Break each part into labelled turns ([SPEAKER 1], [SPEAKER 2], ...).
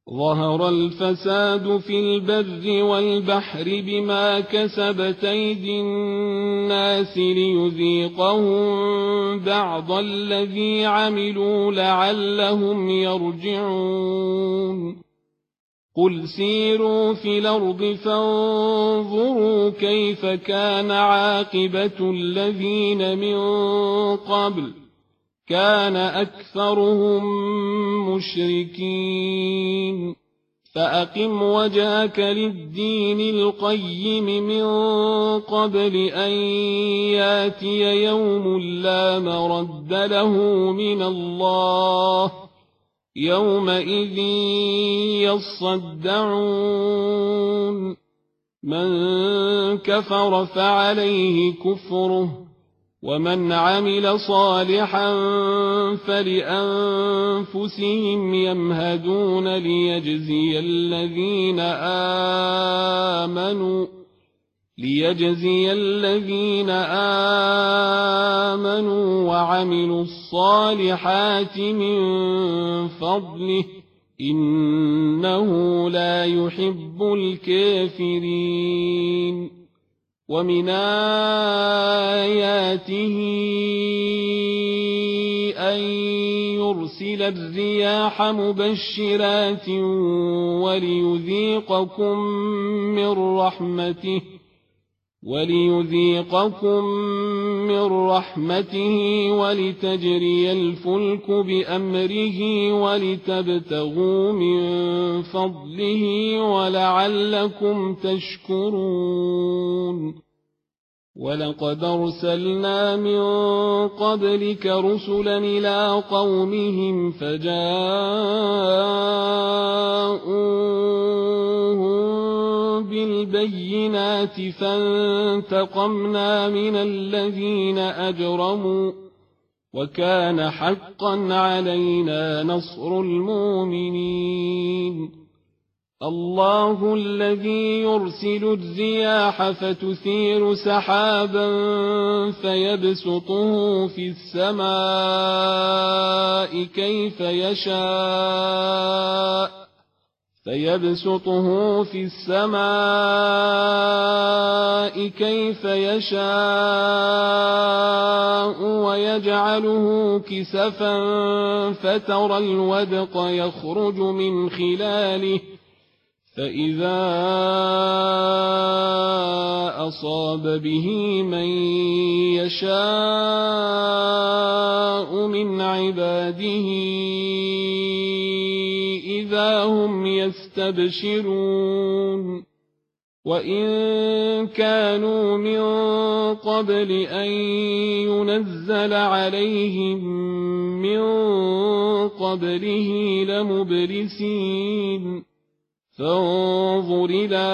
[SPEAKER 1] ظهر الفساد في البر والبحر بما كسبت أيدي الناس ليذيقهم بعض الذي عملوا لعلهم يرجعون قل سيروا في الأرض فانظروا كيف كان عاقبة الذين من قبل كان أكثرهم مشركين فأقم وجهك للدين القيم من قبل أن ياتي يوم لا مرد له من الله يومئذ يصدعون من كفر فعليه كفره ومن عمل صالحا فلأنفسهم يمهدون ليجزي الذين آمنوا وعملوا الصالحات من فضله إنه لا يحب الكافرين ومن آياته أن يرسل الرياح مبشرات وليذيقكم من رحمته ولتجري الفلك بأمره ولتبتغوا من فضله ولعلكم تشكرون ولقد أرسلنا من قبلك رسلا إلى قومهم فجاءوهم بالبينات فانتقمنا من الذين أجرموا وكان حقا علينا نصر المؤمنين الله الذي يرسل الرياح فتثير سحابا فيبسطه في السماء كيف يشاء ويجعله كسفا فترى الودق يخرج من خلاله فإذا أصاب به من يشاء من عباده إذا هم يستبشرون وإن كانوا من قبل أن ينزل عليهم من قبله لمبلسين فانظر إلى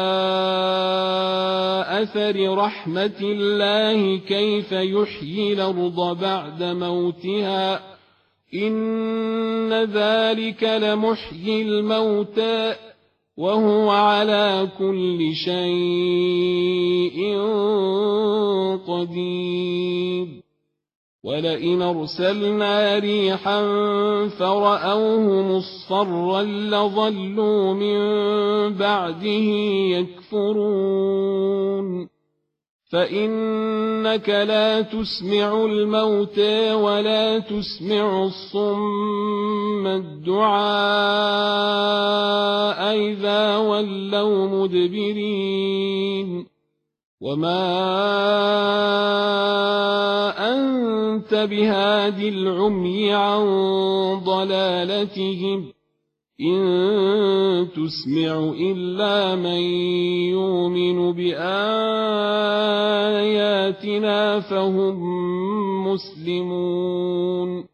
[SPEAKER 1] أثر رحمة الله كيف يحيي الأرض بعد موتها إن ذلك لمحيي الموتى وهو على كل شيء قدير ولئن أرسلنا ريحا فرأوه مصفرا لظلوا من بعده يكفرون فإنك لا تسمع الموتى ولا تسمع الصم الدعاء إذا ولوا مدبرين وما أنت بهاد العمي عن ضلالتهم إن تسمع إلا من يؤمن بآياتنا فهم مسلمون